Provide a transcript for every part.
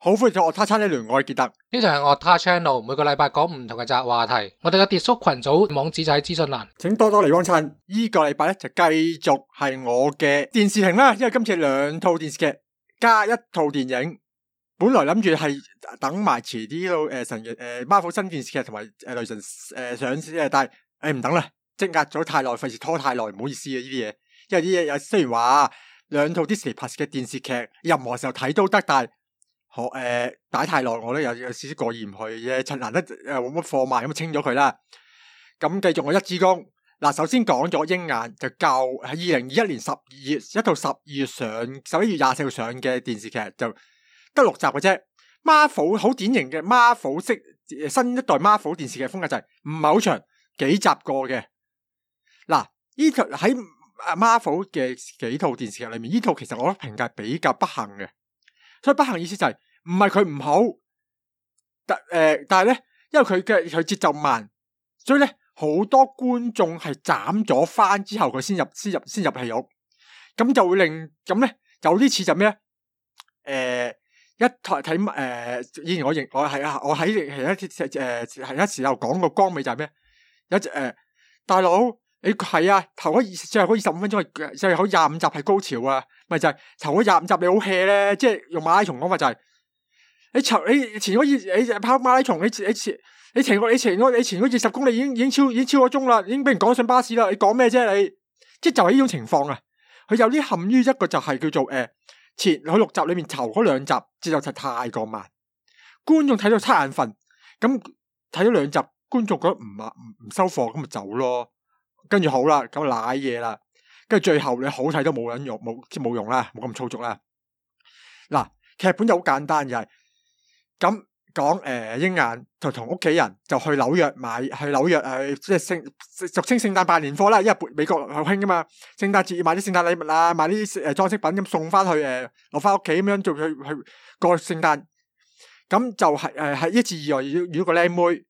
好歡迎到樂他 channel，我係傑特。 呢就係樂他 channel， 每個禮拜講唔同嘅雜話題。我哋嘅 Discord 群組網址就喺資訊欄， 請多多嚟幫襯。呢個禮拜咧就繼續係我嘅電視評啦，因為今次2套電視劇加1套電影。本來諗住係等埋遲啲到神嘅Marvel 新電視劇同埋雷神上市但係唔等啦，積壓咗太耐，費事拖太耐，唔好意思啊呢啲嘢。因為啲嘢雖然話2套 Disney Plus 嘅電視劇任何時候睇都得，但係擺太耐我都有少少過意唔去啫，趁難得冇乜貨賣咁清咗佢啦。咁繼續我一支公嗱，首先講咗鷹眼就舊喺2021年12月一套12月上11月24號上嘅電視劇，就得6集嘅啫。Marvel 好典型嘅 Marvel 式新一代 Marvel 電視劇風格就係唔係好長，幾集過嘅。嗱，呢套喺Marvel 嘅幾套電視劇裏面，呢套其實我覺得評價比較不幸嘅。所以不幸意思就係唔係佢唔好，但係咧，因為佢節奏慢，所以咧好多觀眾係斬咗翻之後佢先入戲肉，咁就會令咁咧有啲似就咩咧？一台睇以前我喺一時候講個光尾就係咩？有隻大佬。你係啊，頭嗰最後25分鐘係最後25集係高潮啊，咪就係頭嗰25集你好 hea 咧，即係用馬拉松講法就係你前嗰跑馬拉松你前嗰20公里已經超個鐘啦，已經俾人趕上巴士啦，你講咩啫你？即係就係呢種情況啊，佢有啲陷於一個就係叫做前佢6集裏面頭嗰2集節奏就太過慢，觀眾睇到七眼瞓，咁睇咗2集觀眾覺得唔收貨咁咪走咯。跟住好啦，咁瀨嘢啦，跟住最後你好睇都冇人用，冇用啦，冇咁粗俗啦。嗱，劇本就好簡單，就係咁講鷹眼同屋企人就去紐約即係俗稱聖誕拜年貨啦，因為美國好興噶嘛，聖誕節要買啲聖誕禮物啊，買啲裝飾品咁送翻去落翻屋企咁樣做去過聖誕。咁就係一次意外遇到個靚妹，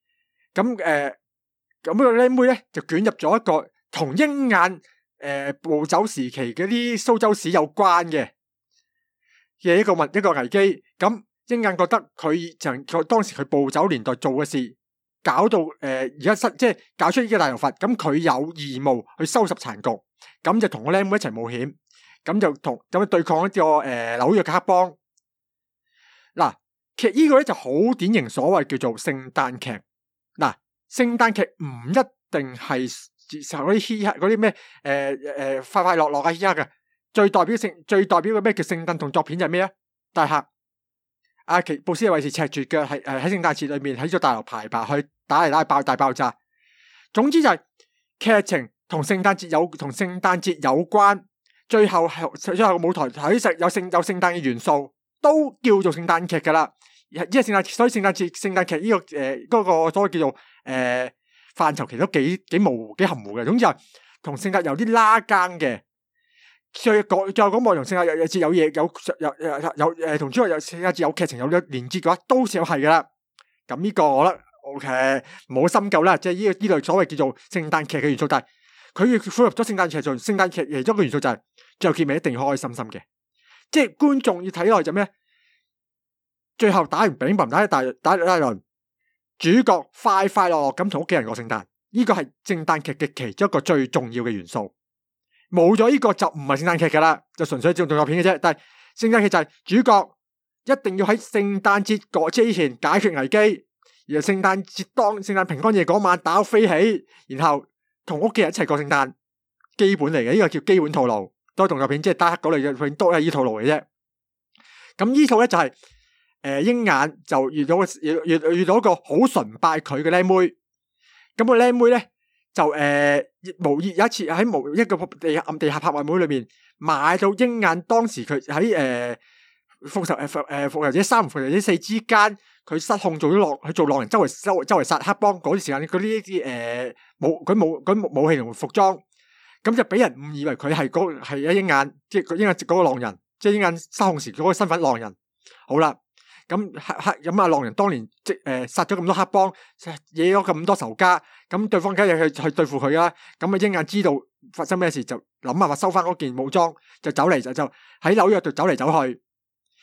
咁個靚妹咧就捲入咗一個同鷹眼暴走時期嗰啲蘇州市有關嘅一個危機。咁鷹眼覺得佢當時佢暴走年代做嘅事，搞到而家即係搞出呢個大頭佛，咁佢有義務去收拾殘局，咁就同個靚妹一齊冒險，咁就對抗一個紐約嘅黑幫。嗱，其實呢個咧就好典型所謂叫做聖誕劇。嗱，聖誕劇唔一定係嗰啲咩快快樂樂啊嘻哈嘅，最代表嘅咩叫聖誕動作片就係咩啊？大俠布斯維士赤絕嘅係喺聖誕節裏面喺咗大樓排去打嚟打去大爆炸。總之就係劇情同聖誕節有關，最後個舞台睇有聖誕嘅元素，都叫做聖誕劇噶啦。因為聖誕劇呢個嗰個所謂叫做範疇其實都幾模糊幾含糊嘅。總之係同聖誕有啲拉更嘅。最後講幕同聖誕節有嘢有同主角有聖誕節有劇情有連接嘅話，都係噶啦。咁呢個我覺得 OK， 唔好深究啦。即係呢類所謂叫做聖誕劇嘅元素，但係佢符合咗聖誕劇做聖誕劇其中一個元素就係最後結尾一定開開心心嘅，即係觀眾要睇落去就咩？最後打完餅打一輪，主角快快樂樂咁同屋企人過聖誕，呢個係聖誕劇嘅其中一個最重要嘅元素。冇咗呢個就唔係聖誕劇噶啦，就純粹係動作片嘅啫。但係聖誕劇就係主角一定要喺聖誕節過之前解決危機，然後聖誕平安夜嗰晚打到飛起，然後同屋企人一齊過聖誕，基本嚟嘅，呢個叫基本套路。多動作片即係打黑嗰類嘅都係呢套路嘅啫。咁呢套咧就係鷹眼就遇到一個好崇拜佢嘅靚妹。咁個靚妹咧就無意有一次喺一個地下拍賣會裏面買到鷹眼當時佢喺復仇者3、復仇者4之間，佢失控做浪人，周圍殺黑幫嗰啲時間，嗰啲武器同服裝，咁就俾人誤以為佢係鷹眼，即係鷹眼嗰個狼人，即係鷹眼失控時嗰個身份狼人。好啦。咁狼人當年殺咗咁多黑幫，惹咗咁多仇家，咁對方梗係去對付佢啦。咁鷹眼知道發生咩事，就諗辦法收翻嗰件武裝，就走嚟就喺紐約度走嚟走去。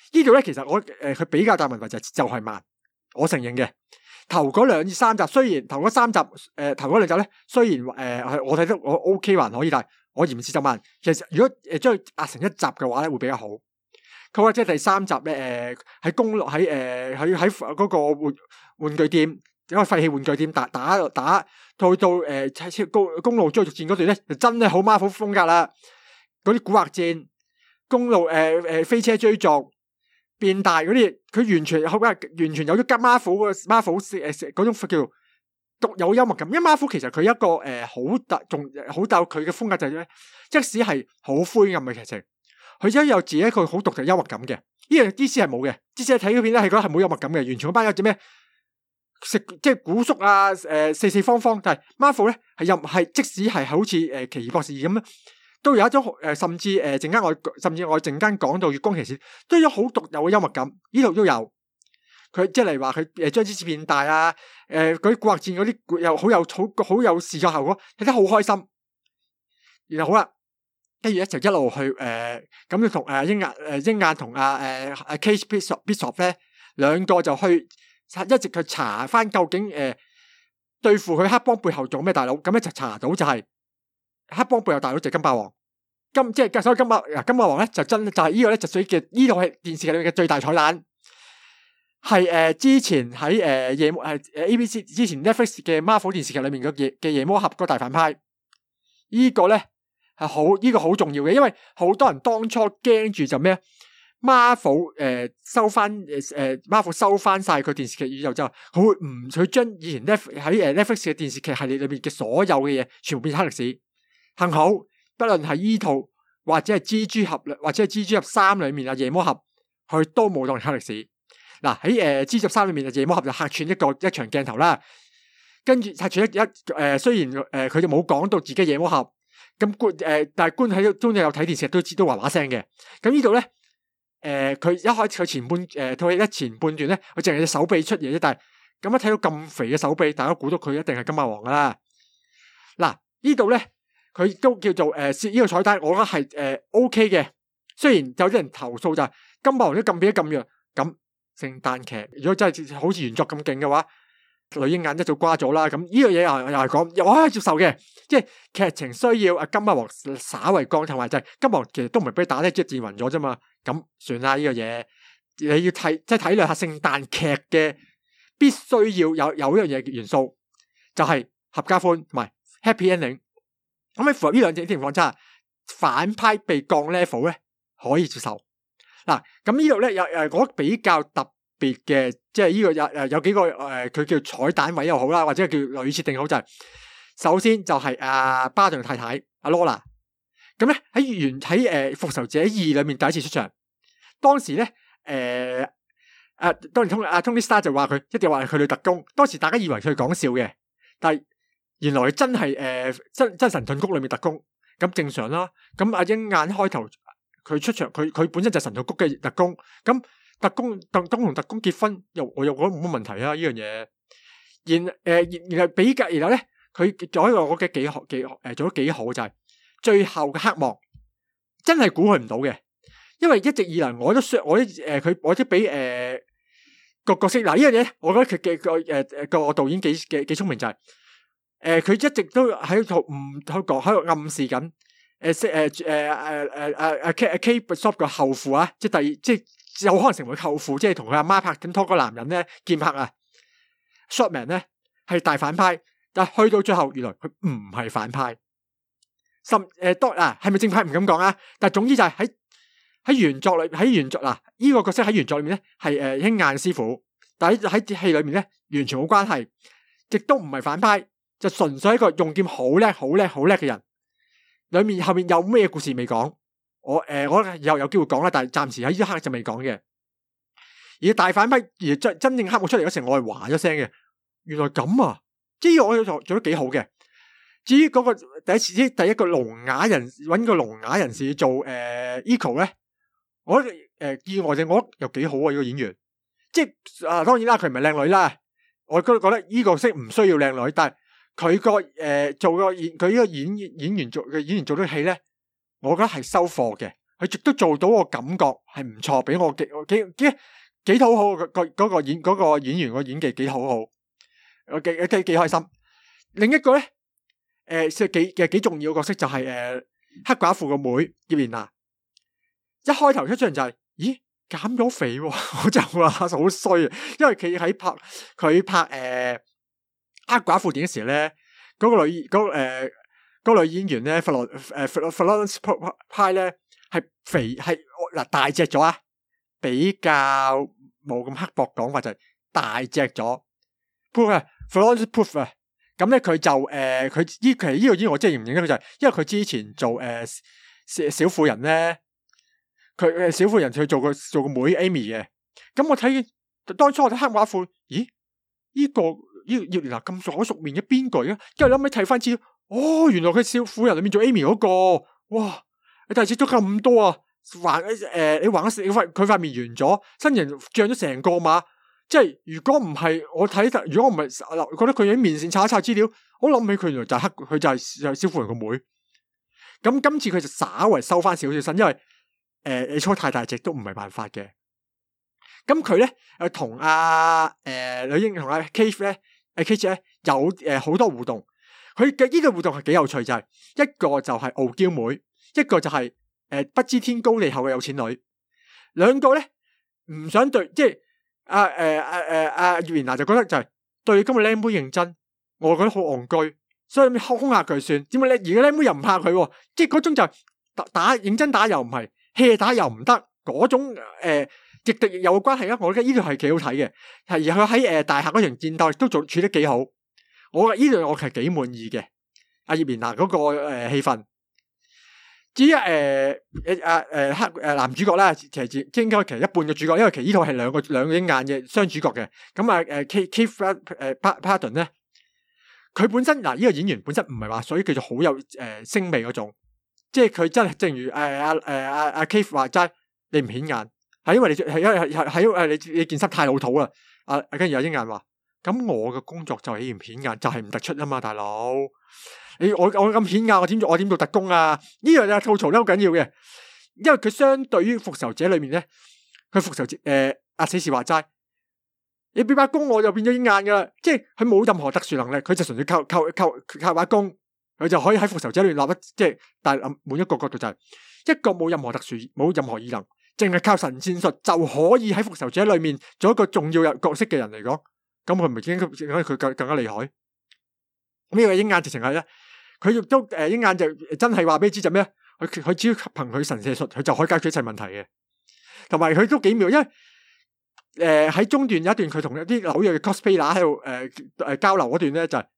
呢度咧其實我佢比較大問題就係慢，我承認嘅。頭嗰2至3集雖然頭嗰3集頭嗰2集咧雖然我睇得我 OK 還可以，但係我嫌節奏慢。其實如果將佢壓成一集嘅話咧會比較好。佢話即係第3集咧喺公路喺嗰個玩具店，一個廢棄玩具店打到公路追逐戰嗰段咧就真係好 Marvel 風格啦。嗰啲古惑戰、公路飛車追逐、變大嗰啲，佢完全有咗Marvel 嗰種叫獨有幽默感。因為 Marvel 其實佢一個好大佢嘅風格就係咧，即使係好灰暗嘅劇情，佢都有自己一個好獨特幽默感嘅。呢樣 DC 係冇嘅，DC 睇嗰片咧係覺得係冇幽默感嘅，完全嗰班有隻咩即係古叔啊四方方，但係 Marvel 咧係即使係好似奇異博士咁樣，都有一種甚至我陣間講到月光騎士都有好獨有嘅幽默感，呢度都有。佢即係例如話佢將支持變大啊，嗰啲古惑戰嗰啲又好有視覺效果，睇得好開心。然後好啦，跟住咧就一路去咁就同鷹眼同Kate Bishop 咧兩個就去一直去查翻究竟對付佢黑幫背後做咩大佬，咁咧就查到就係黑幫背後大佬就係金霸王。即係所以金霸王咧就係呢個咧就屬於嘅呢套係電視劇裏面嘅最大彩蛋。係之前喺夜魔ABC 之前 Netflix 嘅 Marvel 電視劇裏面嘅夜魔俠個大反派，呢個咧係好重要嘅，因為好多人當初驚住就咩Marvel 收翻Marvel 收翻晒佢電視劇宇宙之後，佢會唔去將以前喺Netflix 嘅電視劇系列裏面嘅所有嘅嘢全部變黑歷史。幸好不論係依套或者係蜘蛛俠或者係蜘蛛俠3裏面啊夜魔俠，佢都冇當成黑歷史。嗱喺蜘蛛3裏面嘅夜魔俠就客串一場鏡頭啦，跟住客串雖然佢就冇講到自己夜魔俠，咁但係觀喺中有睇電視都知都話話聲嘅。咁呢度咧佢一開始佢前半段咧，佢淨係隻手臂出嘢啫，但係咁一睇到咁肥嘅手臂，大家估到佢一定係金霸王噶啦。嗱呢度咧佢都叫做呢個彩蛋，我覺得係OK 嘅。雖然有啲人投訴就係金霸王都咁變得咁弱咁。聖誕劇如果真係好似原作咁勁嘅話，女鷹眼一早瓜咗啦。咁呢樣嘢又係講，我可以接受嘅。即係劇情需要金霸王稍為降，同埋就係金霸王其實都唔係俾打咧，即係戰暈咗啫嘛。咁算啦，呢個嘢你要即係體諒下聖誕劇嘅必須要有一樣嘢元素，就係合家歡同埋 happy ending。咁喺符合呢兩種情況之下，反派被降 level 咧可以接受。嗱，咁呢度咧有我比較特別嘅，即係呢個有幾個佢叫彩蛋位又好啦，或者叫類設定好，就係首先就係巴頓太太阿 Lola， 咁咧喺復仇者2裏面第一次出場，當時咧當然Tony Stark 就話佢一定話係佢女特工，當時大家以為佢講笑嘅，但係原來真係真神盾局裏面特工，咁正常啦。咁阿鷹眼開頭。佢出場，佢本身就係神盾局嘅特工，咁特工同特工結婚，我又覺得冇乜問題啊！呢樣嘢，然後比較，然後咧佢做一個我覺得做得幾好就係最後嘅黑幕，真係估佢唔到嘅，因為一直以來我都俾個角色嗱呢樣嘢，我覺得佢嘅個導演幾聰明就係佢一直都喺度喺度暗示緊。Kate Bishop 個後父啊，即係即係有可能成為後父，即係同佢阿媽拍緊拖個男人咧，劍客啊 ，Shortman 咧係大反派，但係去到最後，原來佢唔係反派，當係咪正派唔敢講啊？但係總之就係喺原作呢個角色喺原作裏面咧係鷹眼師傅，但係喺戲裏面咧完全冇關係，亦都唔係反派，就純粹一個用劍好叻嘅人。裏面後面有咩故事未講？我又有機會講啦，但係暫時喺呢一刻就未講嘅。而大反派而真正黑幕出嚟嗰時，我係話咗聲嘅。原來咁啊！即係我做得幾好嘅。至於嗰個第一個聾啞人揾個聾啞人士做Eco 咧，我意外地我覺得又幾好啊！呢個演員，即係當然啦，佢唔係靚女啦。我覺得呢個角色唔需要靚女，但係。佢佢呢個演員做嘅戲咧，我覺得係收貨嘅。 佢亦都做到個感覺係唔錯，俾我幾討好嗰個演員個演技幾好好，我幾開心。另一個咧，幾重要嘅角色就係黑寡婦個妹葉蓮娜，一開頭出場就係，咦，減咗肥喎，我就話好衰啊，因為佢拍黑寡婦電影時咧，嗰個女演員咧，Florence Pugh 咧係肥係嗱大隻咗啊，比較冇咁刻薄講法就係大隻咗。Florence Pugh 啊，咁咧佢就佢其實呢個演員我真係唔認得佢就係，因為佢之前做小婦人咧，佢小婦人去做個妹 Amy 嘅。咁我睇當初我睇黑寡婦，咦？呢個葉蓮娜咁熟口熟面嘅邊個嘅？跟住諗起睇翻資料，哦，原來佢小婦人裏面做 Amy 嗰個，哇！你大隻咗咁多啊！你橫咗佢塊面圓咗，身形漲咗成個碼。即係如果唔係我睇，如果我唔係覺得佢喺面線查一查資料，我諗起佢原來就係佢就係小婦人個妹。咁今次佢就稍為收翻少少身，因為你初太大隻都唔係辦法嘅。咁佢咧同女英同阿 Kate 咧，Kate 咧有好多互動。佢嘅呢個互動係幾有趣，就係一個就係傲嬌妹，一個就係不知天高地厚嘅有錢女。兩個咧唔想對，即係葉蓮娜就覺得就係對今日靚妹認真，我覺得好戇居，所以兇下佢算。點解咧？而家靚妹又唔怕佢，即係嗰種就係打認真打又唔係，hea 打又唔得嗰種亦敵亦友嘅關係啊！我覺得呢度係幾好睇嘅，而佢喺大廈嗰場戰鬥亦都處得幾好。我呢度我係幾滿意嘅，葉蓮娜嗰個氣氛。至於男主角啦，其實應該其實一半嘅主角，因為其實呢套係兩個鷹眼嘅雙主角嘅。咁Keith Pardon 咧，佢本身嗱呢個演員本身唔係話，所以叫做好有聲味嗰種，即係佢真係正如Keith 話齋，你唔顯眼，係因為你件衫太老土啦。跟住有鷹眼話。咁我嘅工作就係唔顯眼，就係唔突出啊嘛，大佬。我咁顯眼，我點做特工啊？呢樣嘢吐槽得好緊要嘅，因為佢相對於復仇者裏面咧，佢復仇者死侍話齋，你俾把弓我就變咗鷹眼噶啦，即係佢冇任何特殊能力，佢就純粹靠把弓，佢就可以喺復仇者裏面立即係，但係每一個角度就係一個冇任何特殊、冇任何異能，淨係靠神戰術就可以喺復仇者裏面做一個重要角色嘅人嚟講。咁佢唔係佢更加厲害？呢個鷹眼直情係咧，佢亦都鷹眼就真係話俾你知就咩？佢只要憑佢神射術，佢就可以解決一切問題嘅。同埋佢都幾妙，因為喺中段有一段佢同一啲紐約嘅 cosplayer 喺度交流嗰段咧，就係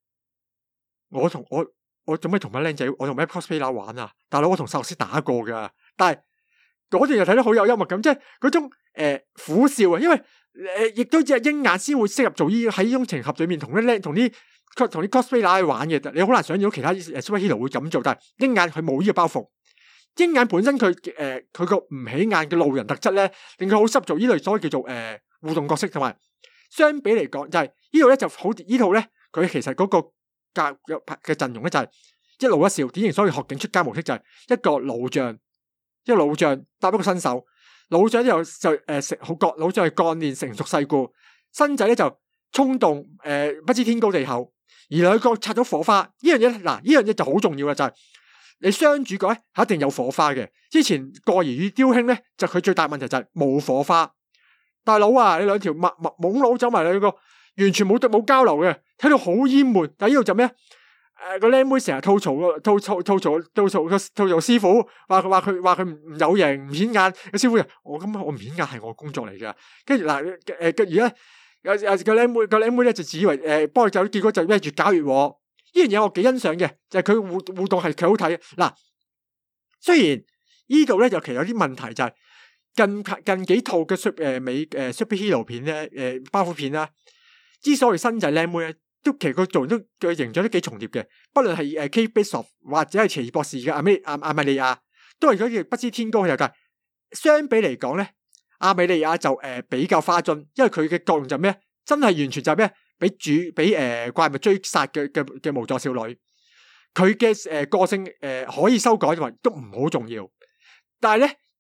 我做咩同班僆仔，我同咩 cosplayer 玩啊？大佬，我同壽司打過噶，但係嗰段又睇得好有幽默感，即係嗰種苦笑啊，因為。亦都只係鷹眼先會適合做喺呢種情合裏面同啲 cosplayer 去玩嘅，你好難想象到其他 superhero 會咁做，但係鷹眼佢冇呢個包袱。鷹眼本身佢個唔起眼嘅路人特質咧，令佢好適合做呢類所謂叫做互動角色，同埋相比嚟講就係呢度咧就好呢套咧，佢其實嗰個嘅陣容咧就係一老一少，典型所謂學警出街模式，就係一個老將搭一個新手。老將又老將係幹練成熟世故，新仔咧就衝動不知天高地厚，而兩個擦咗火花呢樣嘢，嗱呢樣嘢就好重要啦，就係你雙主角咧係一定有火花嘅。之前過兒與雕兄咧就佢最大問題就係冇火花，大佬啊，你兩條懵佬走埋兩個完全冇交流嘅，睇到好厭悶。但係呢度就咩？個靚妹成日吐槽師傅，話佢唔有型唔顯眼。個師傅我唔顯眼係我工作嚟噶。跟住嗱而家有個靚妹咧就自以為幫佢走，結果就咩越搞越禍。呢樣嘢我幾欣賞嘅，就係佢互動係幾好睇。嗱，雖然呢度咧就其實有啲問題，就係近幾套嘅美superhero 片咧包袱片啦，之所以新仔靚妹咧。都其實佢做都佢形象都幾重疊嘅，不論係Kate Bishop 或者係奇異博士嘅阿米莉亞，都係嗰叫不知天高嘅界。相比嚟講咧，阿米莉亞就比較花樽，因為佢嘅作用就咩？真係完全就係咩？俾怪物追殺嘅無助少女。佢嘅個性可以修改，同埋都唔好重要。但係咧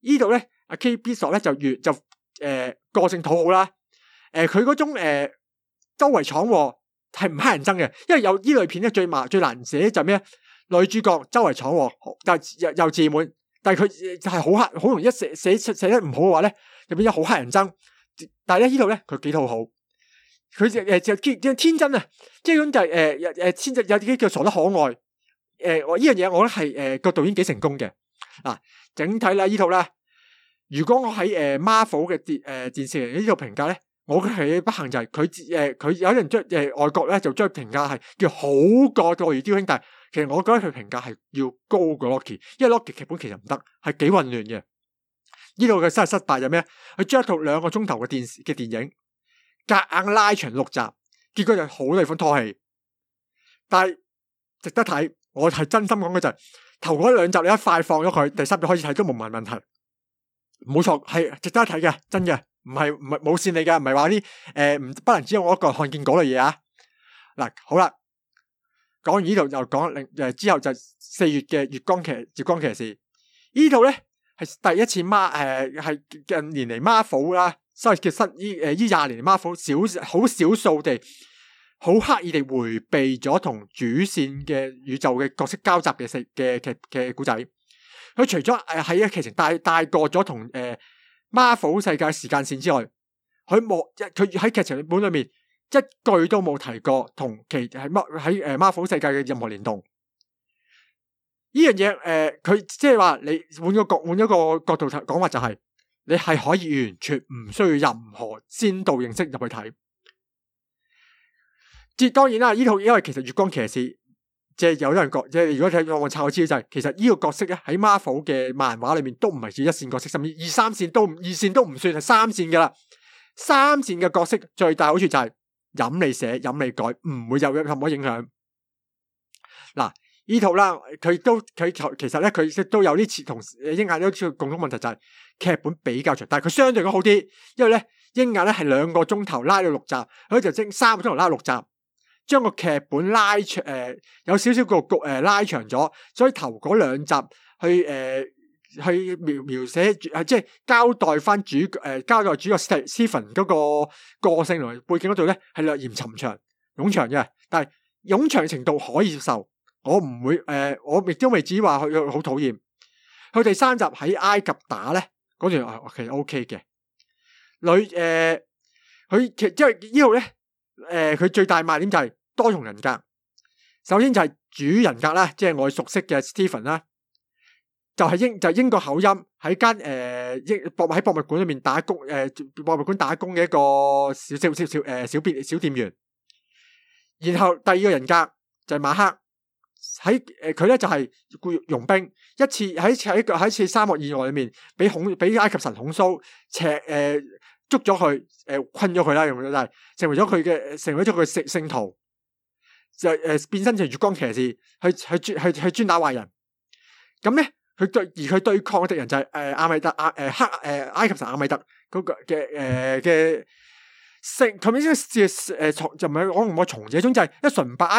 呢度咧，阿 Kate Bishop 咧就個性討好啦。佢嗰種周圍闖禍係唔乞人憎嘅，因為有呢類片咧最難寫就係咩？女主角周圍闖禍，但係又自滿，但係佢就係好容易寫得唔好嘅話咧，就變咗好乞人憎。但係咧呢度咧佢幾討好，佢就天真啊，即係咁就係天真有啲叫傻得可愛。我呢樣嘢我覺得係個導演幾成功嘅。嗱，整體啦呢套啦，如果我喺Marvel 嘅電視嚟呢套評價咧，我覺得係不幸就係佢有人將外國咧就將評價係叫好過《駱駝雕兄弟》，其實我覺得佢評價係要高過 Loki， 因為 Loki 劇本其實唔得，係幾混亂嘅。呢度嘅失敗就咩？佢將一套2個鐘頭嘅電影夾硬拉長6集，結果就好多地方拖戲，但係值得睇。我係真心講嘅就係頭嗰2集你一快放咗佢，第3集開始睇都冇問題，冇錯，係值得睇嘅，真嘅，唔係冇線嚟嘅，唔係話啲不能只有我一個看見嗰類嘢啊。嗱，好啦，講完呢度就講之後就4月嘅月光騎士呢套咧係第一次係近年嚟 Marvel 啦，所謂嘅呢20年 Marvel 好少數地好刻意地迴避咗同主線嘅宇宙嘅角色交集嘅故仔。佢除咗喺劇情帶過咗同Marvel 世界時間線之外，佢喺劇情本裏面一句都冇提過同喺Marvel 世界嘅任何聯動。呢樣嘢佢即係話你換咗個角度講話就係你係可以完全唔需要任何先導認識入去睇。當然啦，呢套因為其實月光騎士即係有人講，即係如果睇我抄我知就係其實呢個角色咧喺 Marvel 嘅漫畫裏面都唔係指一線角色，甚至2、3線都2線都唔算係3線噶啦。3線嘅角色最大好處就係任你寫任你改，唔會有任何影響。嗱，呢套啦，佢其實咧佢都有啲似同鷹眼都共同問題就係劇本比較長，但係佢相對咁好啲，因為咧鷹眼咧係2個鐘頭拉到6集，佢就整3個鐘頭拉到6集。將個劇本拉長，有少少個拉長咗，所以頭嗰2集去描寫即係交代翻主角 Stephen 嗰個個性同埋背景嗰度咧係略嫌冗長冗長嘅，但係冗長程度可以接受，我唔會我亦都未至於話佢好討厭。佢第3集喺埃及打咧嗰段其實 OK 嘅，佢因為呢度咧。佢最大賣點就係多重人格。首先就係主人格啦，即係我熟悉嘅 Stephen 啦，就係英國口音喺間喺博物館裏面打工，博物館打工嘅一個小店員。然後第2個人格就係馬克，喺佢咧就係僱傭兵，喺一次沙漠意外裏面俾埃及神孔蘇捉咗佢，困咗佢啦，用咗就係成為咗佢嘅聖徒，就變身成月光騎士，去專打壞人。咁咧，佢對抗嘅敵人就係阿米特埃及神阿米特嗰個嘅聖，佢名就唔係我唔係從者，總之就係一崇拜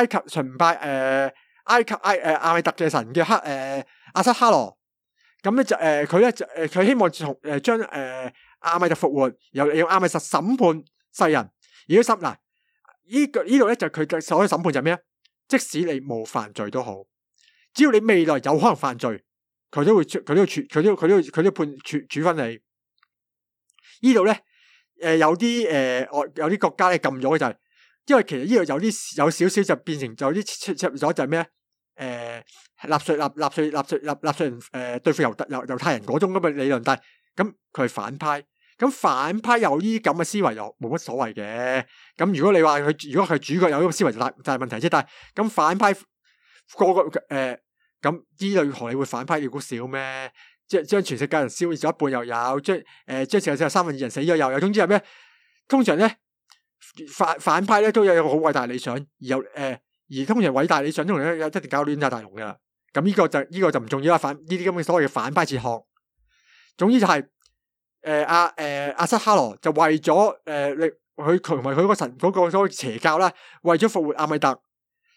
阿米特嘅神嘅阿瑟哈羅。咁咧就佢希望將阿米特復活，又用阿米特審判世人。而家呢度咧就佢嘅所謂審判就係咩？即使你冇犯罪都好，只要你未來有可能犯罪，佢都會判處分你。呢度咧有啲國家咧禁咗嘅就係，因為其實呢度有少少就變成有啲切入咗就係咩？納稅人對付猶太人嗰種咁嘅理論，但係咁佢係反派。咁反派有呢啲咁嘅思維又冇乜所謂嘅。咁如果你話如果佢主角有呢個思維就係問題啫。但係咁反派個咁呢類荷里活反派你估少咩？即係將全世界人燒咗一半又有，將全世界3分2人死咗又有。總之係咩？通常咧反派咧都有一個好偉大理想，而通常偉大理想通常一定搞亂晒大龍噶啦。咁呢個就唔重要啦。呢啲咁嘅所謂嘅反派哲學，總之就係阿瑟哈羅就為咗佢同埋佢個神嗰個邪教啦，為咗復活阿米特，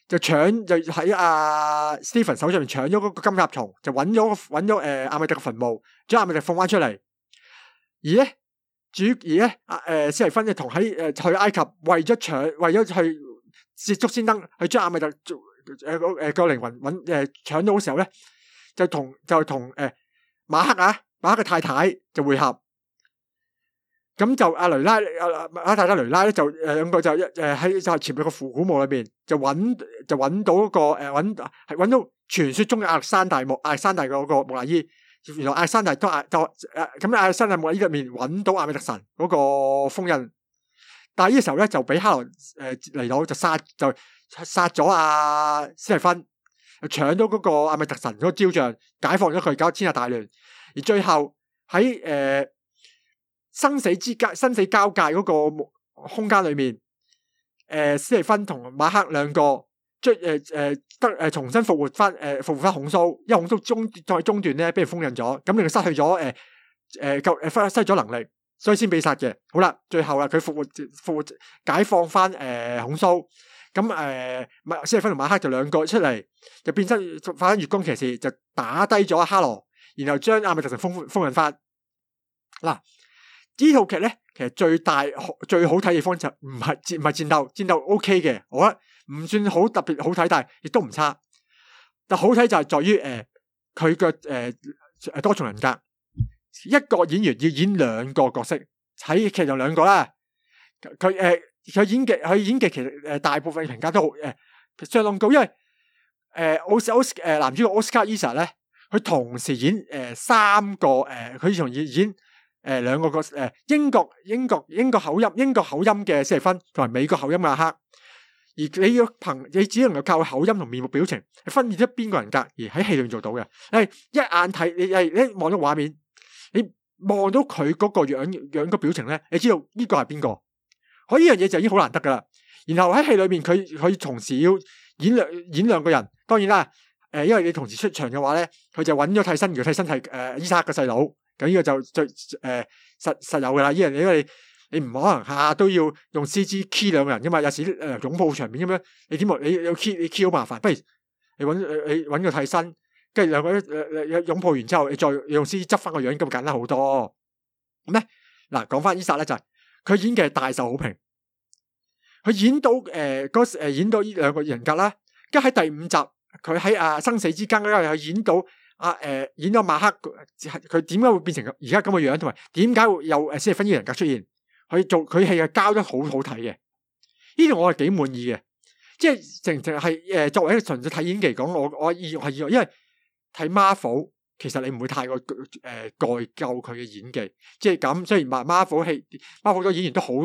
就喺阿 Stephen 手上面搶咗嗰個金甲蟲，就揾咗阿米特嘅墳墓，將阿米特放翻出嚟。而咧史提芬就同去埃及為咗去捷足先登，去將阿米特個靈魂搶到嘅時候咧，就同馬克嘅太太就會合。咁就阿太太雷拉咧就兩個就喺潛入個墳古墓裏邊就揾到嗰個揾到傳說中嘅亞歷山大嗰個木乃伊。原來亞歷山大咁亞歷山大木乃伊入面揾到阿米特神嗰個封印，但係呢個時候咧就俾哈羅嚟到就殺咗阿史提芬，搶到嗰個阿米特神嗰個雕像，解放咗佢，搞天下大亂。而最後喺生死交界嗰個空間裏面，史提芬同馬克兩個重新復活翻孔蘇，因為孔蘇中段咧俾人封印咗，咁令佢失去咗失去咗能力，所以先被殺嘅。好啦，最後啦，佢復活解放翻孔蘇，咁史提芬同馬克就兩個出嚟，就變身翻月光騎士，就打低咗哈羅，然後將阿米特神封印翻。嗱，呢套劇咧其實最好睇嘅地方就唔係戰鬥 OK 嘅，我覺得唔算好特別好睇，但係亦都唔差。但好睇就係在於佢嘅多重人格，一個演員要演兩個角色，喺劇就兩個啦。佢演技其實大部分評價都好相當高，因為男主角奧斯卡伊薩咧，佢同時演三個佢同演兩個英國口音嘅史提芬同埋美國口音嘅阿克。而你只能夠靠口音同面部表情去分辨出邊個人格，而喺戲裏面做到嘅。一眼睇你望到畫面，你望到佢嗰個樣個表情咧，你知道呢個係邊個？呢樣嘢就已經好難得噶啦。然後喺戲裏面佢同時要演兩個人，當然啦，因為你同時出場嘅話咧，佢就揾咗替身，替身係伊撒克嘅細佬，咁呢個就最實有噶啦。呢樣嘢因為你唔可能下下都要用 CG key 兩個人噶嘛，有時擁抱場面咁樣，你點你有 key 好麻煩，不如你揾個替身，跟住兩個擁抱完之後，你再用 CG 執翻個樣，咁簡單好多。咁咧嗱，講翻伊薩咧就係佢演嘅係大受好評，佢演到呢兩個人格啦，跟住喺第5集佢喺生死之間咧又演到演到馬克，佢點解會變成而家咁嘅樣，同埋點解會有史提芬呢個人格出現？佢戲係交得好好睇嘅，呢度我係幾滿意嘅，即係淨係作為一個純粹睇演技嚟講，我意外，因為睇 Marvel 其實你唔會太過蓋究佢嘅演技，即係咁。雖然Marvel 好多演員都好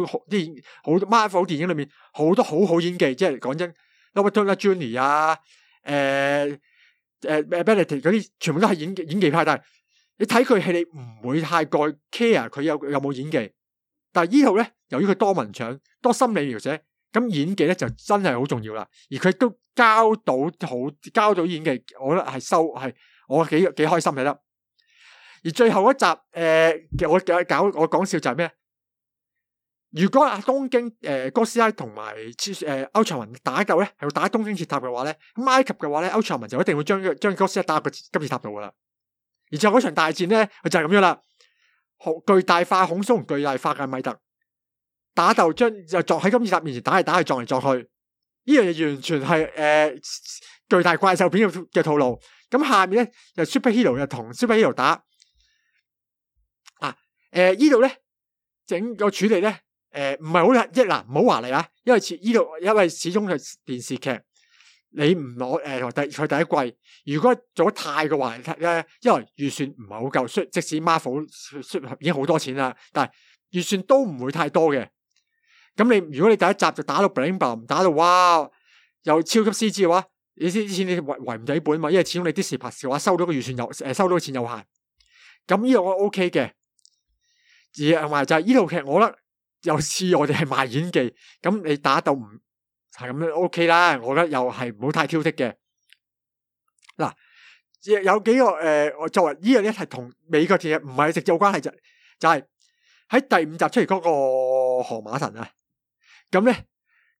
Marvel 電影裏面好多好演技，即係講真 Robert Downey Jr. 啊，Benedict 嗰啲全部都係演技派，但係你睇佢戲你唔會太過 care 佢有冇演技。但係呢套咧，由於佢多文場、多心理描寫，咁演技咧就真係好重要啦。而佢都交到演技，我覺得係我幾開心睇得。而最後一集我講笑就係咩？如果東京哥斯拉同埋歐卓文打鬥咧，係要打東京鐵塔嘅話咧，咁埃及嘅話咧，歐卓文就一定會將哥斯拉打入個金字塔度噶啦。而最後嗰場大戰咧，佢就係咁樣啦。巨大化孔蘇同巨大化嘅米特打鬥，就撞喺金字塔面前打嚟撞嚟撞去，呢樣嘢完全係巨大怪獸片嘅套路。咁下面咧就 Superhero 又同 Superhero 打呢度咧整個處理咧唔係好唔好華麗啊，因為始終係電視劇，你唔攞佢第一季，如果做得太過華麗咧，因為預算唔係好夠，即使 Marvel 已經好多錢啦，但係預算都唔會太多嘅。咁如果你第一集就打到 bling bling， 打到哇有超級 CG 嘅話，你啲錢你圍唔抵本嘛，因為始終你Disney+嘅話收到個預算收到嘅錢有限。咁呢個我 OK 嘅，而同埋就係呢套劇，我覺得又似我哋係賣演技，咁你打到唔係咁樣 OK 啦，我覺得又係唔好太挑剔嘅。嗱，有幾個我作為呢樣嘢係同美國電影唔係直接有關係，就係喺第5集出嚟嗰個河馬神啊，咁咧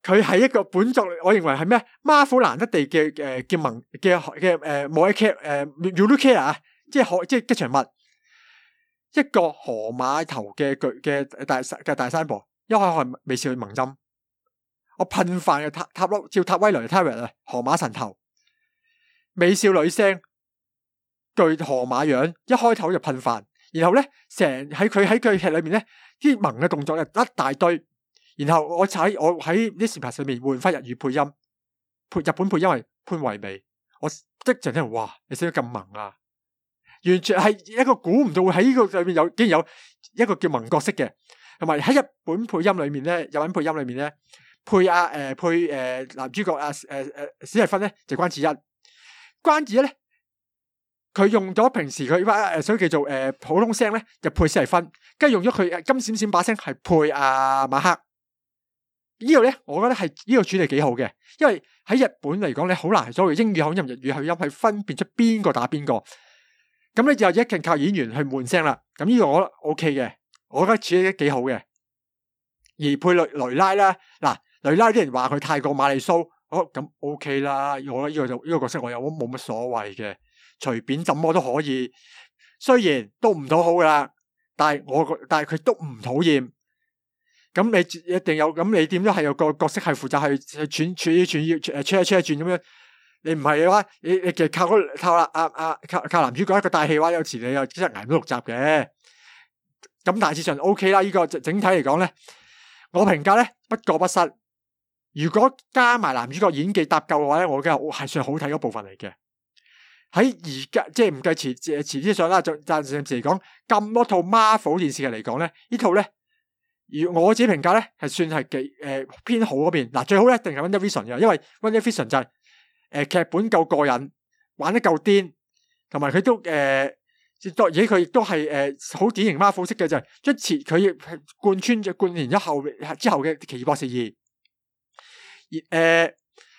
佢係一個本作，我認為係咩？Marvel難得地嘅叫萌嘅冇 care Unicare 啊，即係吉祥物，一個河馬頭嘅大山婆，一開係美少女萌針，我噴飯嘅塔威雷 Tyrant 啊，河馬神頭，美少女聲，巨河馬樣，一開頭就噴飯，然後咧喺佢劇裏面咧啲萌嘅動作一大堆。然後我喺 Disney+ 上面換翻日語配音，日本配音係潘惠美，我即陣聽哇，你寫得咁萌啊！完全係一個估唔到會喺呢個裏面竟然有一個叫萌角色嘅，同埋喺日本配音裏面咧，日文配音裏面咧配男主角史蒂芬咧就關智一，關智一咧佢用咗平時佢所以叫做普通聲咧就配史蒂芬，跟住用咗佢金閃閃把聲係配馬克。呢度咧，我覺得係呢個處理幾好嘅，因為喺日本嚟講，你好難所謂英語口音、日語口音去分辨出邊個打邊個。咁你就一定靠演員去換聲啦。咁呢個我覺得 OK 嘅，我覺得處理得幾好嘅。而配雷拉啦，嗱雷拉啲人話佢太過瑪麗蘇，咁 OK 啦。我覺得呢個角色我又冇乜所謂嘅，隨便怎麼都可以。雖然都唔討好噶啦，但係佢都唔討厭。咁你一定有，咁你點都係有個角色係負責去轉咁樣，你唔係嘅話，你其實靠男主角一個大戲話，有時你又真係捱唔到6集嘅。咁大致上 OK 啦，呢個整體嚟講咧，我評價咧不過不失。如果加埋男主角演技搭夠嘅話咧，我覺得係算好睇嗰部分嚟嘅。喺而家即係唔計遲啲上啦，就暫時嚟講咁多套 Marvel 電視劇嚟講咧，呢套咧。而我自己評價咧，係算係幾偏好嗰邊。嗱，最好咧，一定係 WandaVision 嘅，因為 WandaVision 就係劇本夠過癮，玩得夠癲，同埋佢都而且佢亦都係好典型 Marvel 式嘅，就係將佢貫連之後嘅奇異博士2。而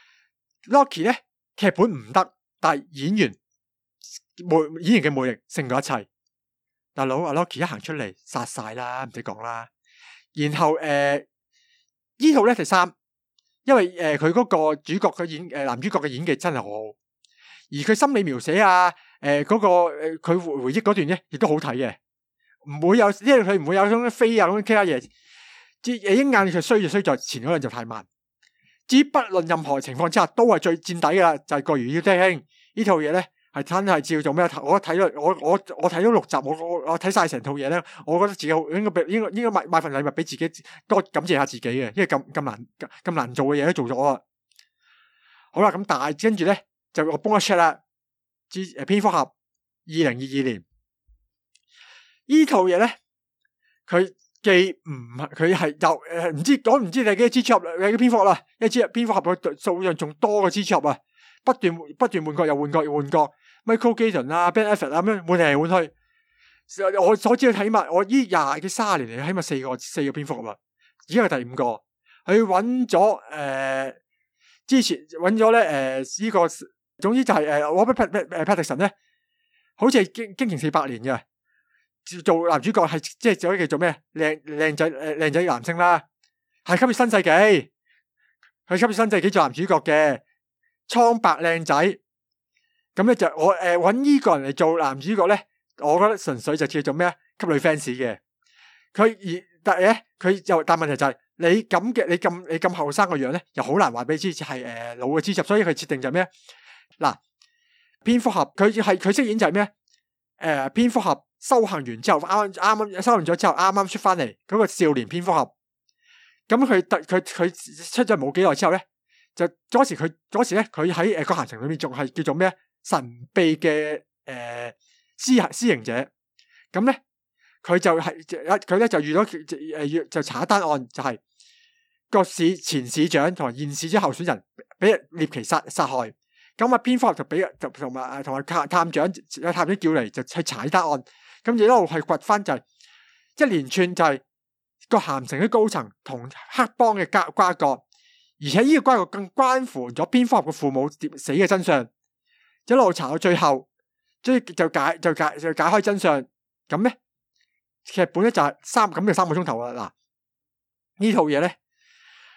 Loki 咧劇本唔得，但係演員嘅魅力勝過一切。大佬阿 Loki 一行出嚟殺晒啦，唔使講啦。然後呢套咧第3，因為佢嗰個主角嘅男主角嘅演技真係好好，而佢心理描寫啊，嗰個佢回憶嗰段咧亦都好睇嘅，唔會有，因為佢唔會有種飛啊咁樣其他嘢。鷹眼佢衰在前嗰輪就太慢。至於不論任何情況之下都係最墊底噶啦，就係過如要弟兄呢套嘢咧。係真係照做咩？我睇咗6集，我睇晒成套嘢咧，我覺得自己應該買份禮物俾自己，多感謝下自己嘅，因為咁難做嘅嘢都做咗啊！好啦，咁但係跟住咧就我幫一 check 啦，蝙蝠俠2022年呢套嘢咧，佢既唔係佢係又唔知你幾多蜘蛛俠嘅蝙蝠啦，因為蝙蝠俠嘅數量仲多過蜘蛛俠啊，不斷換角又換角。Michael Keaton 啊 Ben Affleck 啊咁樣換嚟換去，我所知起碼我呢30年嚟起碼4個蝙蝠俠啦，而家係第5個。佢揾咗之前揾咗咧呢個，總之就係Robert Pattinson 咧，好似係經營400年嘅，做男主角係即係做叫做咩靚仔男星啦，係吸血新世紀，佢吸血新世紀做男主角嘅蒼白靚仔。咁咧就我揾呢個人嚟做男主角咧，我覺得純粹就叫做咩吸女 fans 嘅。但問題就係你咁後生個樣咧，又好難話俾你知係老嘅蜘蛛俠，所以佢設定就係咩？嗱，蝙蝠俠佢飾演就係咩？蝙蝠俠修行完之後，啱修行咗之後，啱出翻嚟嗰個少年蝙蝠俠。咁佢出咗冇幾耐之後咧，就嗰時咧，佢喺個行程裏面仲係叫做咩？神秘嘅私刑者，咁咧佢就遇到就查一單案，就係個前市長同埋現市長候選人俾獵奇殺害，咁啊蝙蝠俠就同埋探長叫嚟就去查呢單案，咁一路係掘翻就係一連串就係個咸城嘅高層同黑幫嘅瓜葛，而且呢個瓜葛更關乎咗蝙蝠俠嘅父母死嘅真相。一路查到最後，就解開真相。咁咧，劇本咧就係3個鐘頭啦。嗱，呢套嘢咧，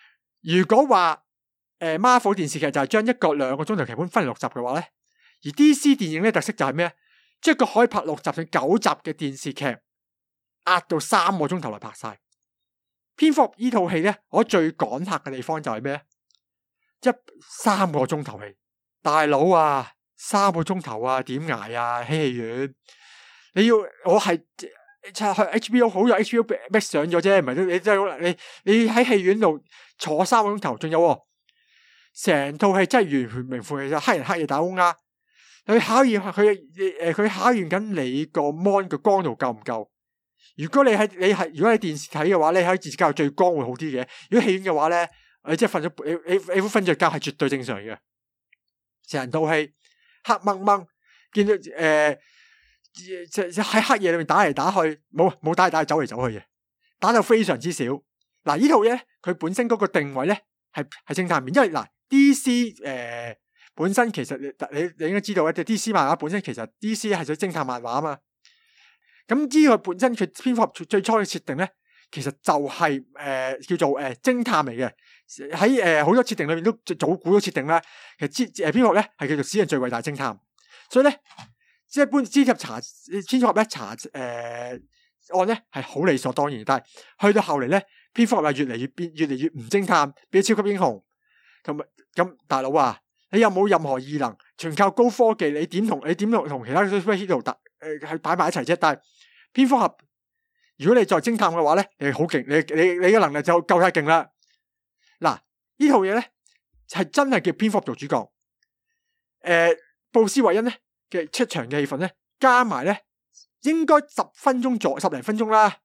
如果話Marvel 電視劇就係將一個2個鐘頭劇本分6集嘅話咧，而 DC 電影咧特色就係咩？將一個可以拍6集至9集嘅電視劇壓到3個鐘頭嚟拍晒。蝙蝠俠呢套戲咧，我最趕客嘅地方就係咩？3個鐘頭戲，大佬啊，3個鐘頭啊，點捱啊？喺戲院，我係去 HBO 好有 HBO Max 上咗啫，唔係你喺戲院度坐3個鐘頭，仲有成套戲真係完全名副其實黑人黑夜打烏鴉，佢考驗緊你個 mon 嘅光度夠唔夠？如果你喺電視睇嘅話，你喺電視較最光會好啲嘅。如果戲院嘅話咧，你即係你瞓着覺係絕對正常嘅。成套戲黑掹掹，見到喺黑夜裏面打嚟打去，冇打嚟打去走嚟走去嘅，打到非常之少。嗱，呢套嘢佢本身嗰個定位咧係偵探片，因為嗱 DC 本身其實你應該知道嘅，DC 漫畫本身其實 DC 係做偵探漫畫啊嘛。咁呢個本身佢蝙蝠俠最初嘅設定咧，其實就係叫做偵探嚟嘅。喺好多設定裏面都早估咗設定啦。其實蝙蝠俠咧係叫做史上最偉大偵探，所以咧即係一般蝙蝠俠咧查案咧係好理所當然，但係去到後嚟咧，蝙蝠俠係越嚟越唔偵探，變咗超級英雄。咁大佬啊，你有冇任何異能？全靠高科技，你點同其他 superhero 係擺埋一齊啫？但係蝙蝠俠，如果你再偵探嘅話咧，你好勁，你嘅能力就夠晒勁啦。嗱，呢套嘢咧係真係叫蝙蝠俠做主角。布斯韋恩咧嘅出場嘅戲份咧，加埋咧應該10分鐘10零分鐘啦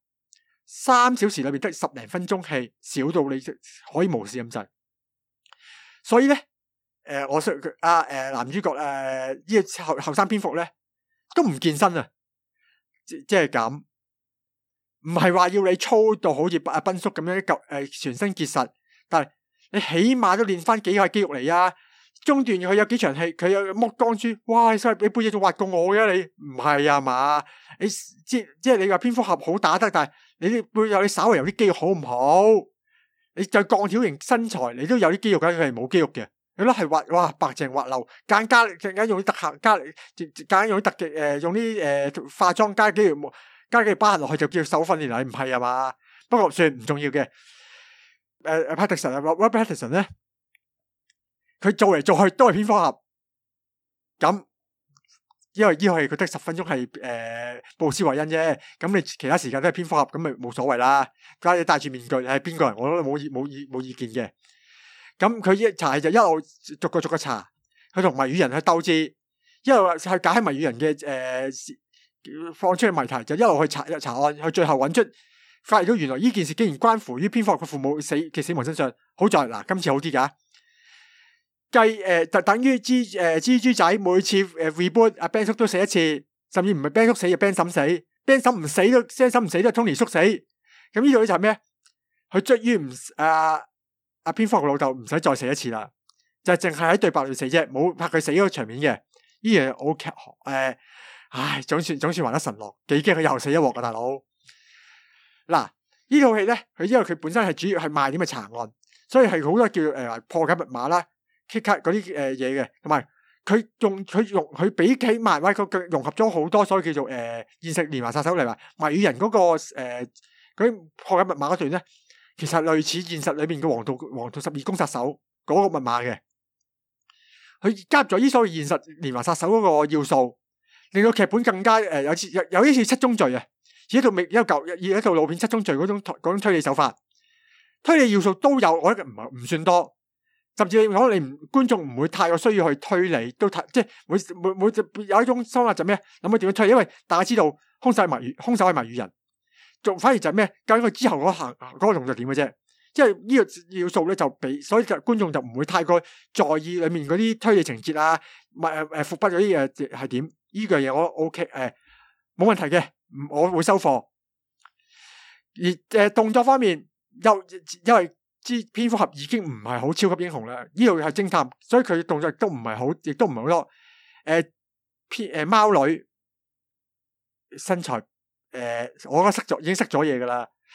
，3小時裏邊得10零分鐘戲，少到你可以無視咁滯。所以咧，我識男主角呢個後生蝙蝠咧都唔健身啊，即係咁，唔係話要你操到好似阿賓叔咁樣全身結實，但係你起碼都練翻幾塊肌肉嚟啊！中段佢有幾場戲，佢有剝光豬，哇！你背脊仲滑過我嘅，你唔係啊嘛？你即係你話蝙蝠俠好打得，但係你背後你稍微有啲肌肉好唔好？你就鋼條型身材，你都有啲肌肉嘅，佢係冇肌肉嘅。你都係哇白淨滑溜，間用啲特效間用啲特技用啲化妝加幾條疤痕落去就叫手訓練嚟，唔係啊嘛？不過算唔重要嘅。Robert Pattinson 咧，佢做嚟做去都係蝙蝠俠。咁因為呢個係佢得10分鐘係布斯韋恩啫，咁你其他時間都係蝙蝠俠，咁咪冇所謂啦。加你戴住面具係邊個人，我都冇意見嘅。咁佢一查就一路逐個查，佢同謎語人去鬥智，一路去解謎語人嘅放出嘅謎題，就一路去查案，去最後揾出發現到原來呢件事竟然關乎於蝙蝠俠嘅父母嘅死亡身上。好在嗱，今次好啲噶，就等於蜘蛛仔每次reboot 阿 Ben 叔都死一次，甚至唔係 Ben 叔死就 Ben 嬸死，Ben 嬸唔死都 Ben 嬸唔死都係 Tony 叔死。咁呢度咧就係咩？佢終於唔阿蝙蝠俠嘅老豆唔使再死一次啦，就淨係喺對白裏死啫，冇拍佢死嗰個場面嘅。呢樣我總算還得神落，幾驚佢又死一鑊啊大佬！嗱，呢套戲咧，因為佢本身係主要係賣點嘅查案，所以係好多叫破解密碼啦、kick 卡嗰啲嘢嘅，同埋佢比起漫威佢融合咗好多，所以叫做現實連環殺手嚟話謎語人嗰個嗰啲破解密碼嗰段咧。其實類似現實裏面嘅黃道12宮殺手嗰個密碼嘅，佢加入咗呢所謂現實連環殺手嗰個要素，令到劇本更加有啲似七宗罪啊！而一套老片七宗罪嗰種推理手法，推理要素都有，我覺得唔算多，甚至可能你觀眾唔會太過需要去推理，都即係每有一種想法就咩？諗佢點樣推理？因為大家知道兇手係謎語人。仲反而就係咩？究竟佢之後嗰個動作點嘅啫？即係呢個要素咧，所以觀眾就唔會太過在意裏面嗰啲推理情節啊，伏筆嗰啲嘢係點？呢樣嘢我 OK 冇問題嘅，我會收貨。而動作方面，因為蝙蝠俠已經唔係好超級英雄啦，呢度係偵探，所以佢動作亦都唔係好，亦都唔係好多。貓女身材。我覺得已經識咗嘢噶啦，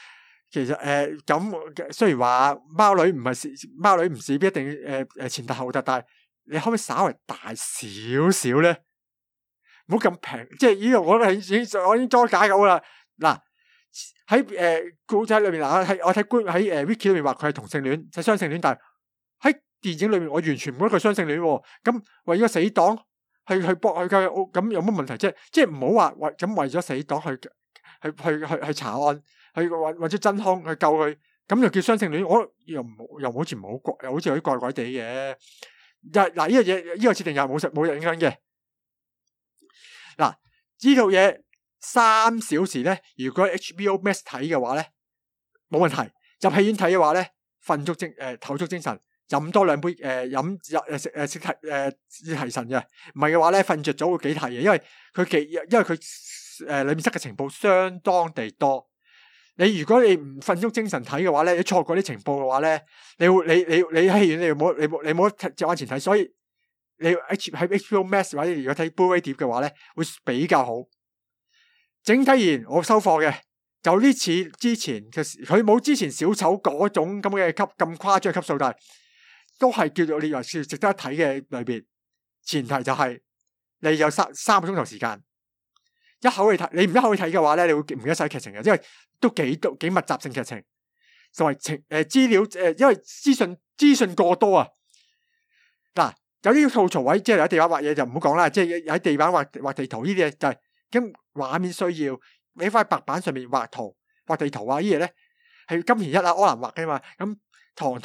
其實咁雖然話貓女唔事必一定前突後突，但係你可唔可以稍微大少少咧？唔好咁平，即係呢個我已經多解到啦。嗱喺故仔裏面嗱，我睇喺wiki 裏面話佢係同性戀，係雙性戀，但係喺電影裏面我完全唔覺得佢雙性戀喎。咁為咗死黨去搏佢嘅，咁有乜問題啫？即係唔好話為咗死黨去查案，去揾出真兇去救佢，咁就叫雙性戀。我又好似唔好怪，又好似有啲怪怪地嘅。嗱呢個嘢呢個設定又冇影響嘅。嗱呢套嘢3小時咧，如果 HBO Max 睇嘅話咧冇問題。入戲院睇嘅話咧，透足精神，飲多2杯食提神嘅。唔係嘅話咧，瞓着咗會幾提嘅，因為佢裏面塞嘅情報相當地多。如果你唔瞓足精神睇嘅話咧，你錯過啲情報嘅話咧，你喺戲院你冇隻眼前睇，所以你喺 HBO Max 或者如果睇 Blu-ray 碟嘅話咧，會比較好。整體而言，我收貨嘅。就呢次之前佢冇之前小丑嗰種咁嘅咁誇張嘅級數，但係都係叫做你話值得一睇嘅裏邊。前提就係你有3個鐘頭時間，一口氣睇。你唔一口氣睇嘅話咧，你會唔記得晒劇情嘅，因為都幾密集性劇情，就係資料因為資訊過多啊。嗱，有啲吐槽位，即係喺地板畫嘢就唔好講啦，即係喺地板畫地圖呢啲嘢就係咁畫面需要。喺塊白板上面畫地圖啊！呢嘢咧係金田一柯南畫嘅嘛。咁堂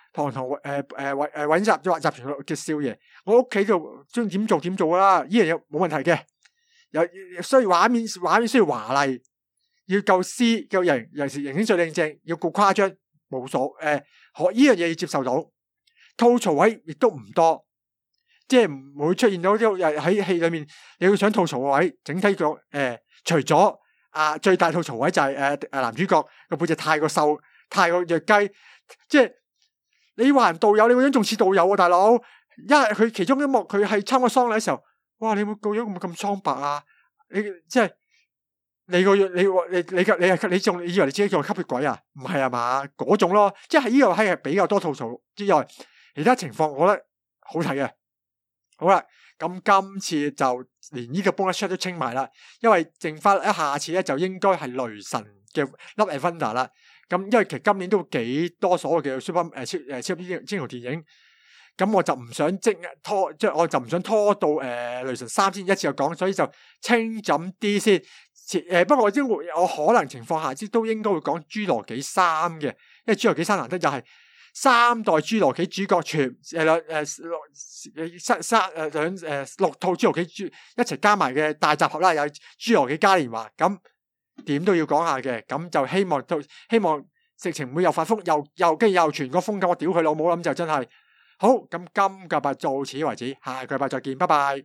揾集團嘅少爺，我屋企度中意點做啦。呢樣嘢冇問題嘅。又需要畫面需要華麗，要夠詩夠型，尤其是形象最靚正，要夠誇張，冇所呢樣嘢要接受到。吐槽位亦都唔多，即係唔會出現到喺戲裏面你要想吐槽嘅位。整體講除咗最大吐槽位就係男主角個背脊太過瘦，太過弱雞，即係你話人道友，你個樣仲似道友啊，大佬！佢其中一幕佢係參個喪禮嘅時候，哇！你會個樣咁蒼白啊？你即係你個樣，你仲以為你自己叫吸血鬼啊？唔係啊嘛，嗰種咯，即係呢個係比較多吐槽之外，其他情況我覺得好睇嘅。好啦。咁今次就連呢個 bonus shot 都清埋啦，因為剩翻下次咧就應該係雷神嘅 Love and Thunder 啦。咁因為其實今年都幾多所謂嘅超級英雄電影，咁我就唔想我就唔想拖到雷神3先一次就講，所以就清枕啲先。不過我可能情況下都應該會講侏羅紀3嘅，因為侏羅紀3難得就係3代侏羅紀主角全6套侏羅紀一齊加埋嘅大集合啦，有侏羅紀嘉年華，咁點都要講下嘅。咁就希望直情唔會又發瘋跟住又傳個風咁，我屌佢老母，咁就真係好。咁今個禮拜到此為止，下個禮拜再見，拜拜。